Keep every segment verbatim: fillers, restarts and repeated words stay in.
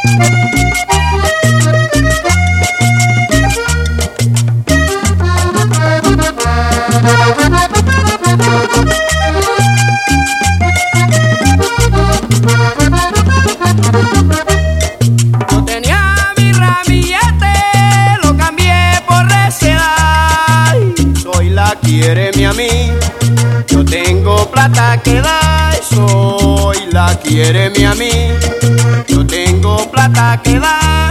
Yo tenía mi ramillete, lo cambié por receda. Soy la quiéreme a mí. Yo tengo plata que da, soy la quiéreme a mí. Yo tengo plata que da.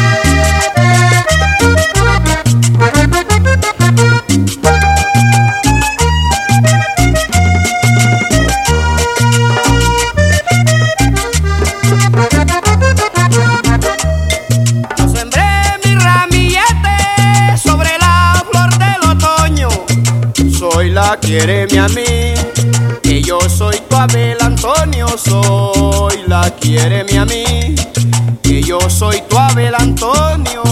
Yo sembré mi ramillete sobre la flor del otoño. Soy la quiéreme a mí, que yo soy tu Abel Antonio. Soy la quiéreme a mí, que yo soy tu Abel Antonio.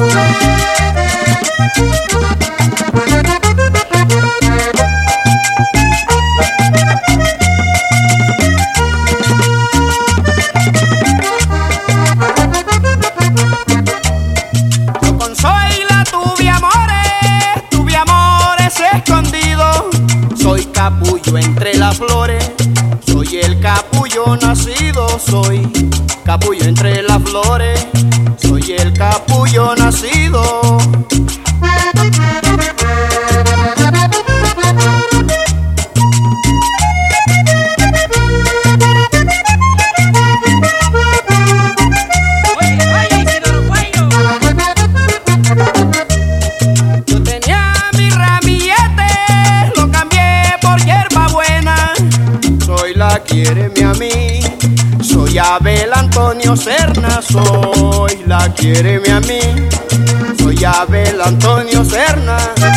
Yo con Zoila tuve amores, tuve amores escondidos. Soy capullo entre las flores, soy el capullo nacido. Soy capullo entre las flores, soy el capullo nacido. Yo tenía mi ramillete, lo cambié por hierba buena. Soy la quiéreme a mí, soy Abel Antonio Serna. Soy la quiéreme a mí, soy Abel Antonio Serna.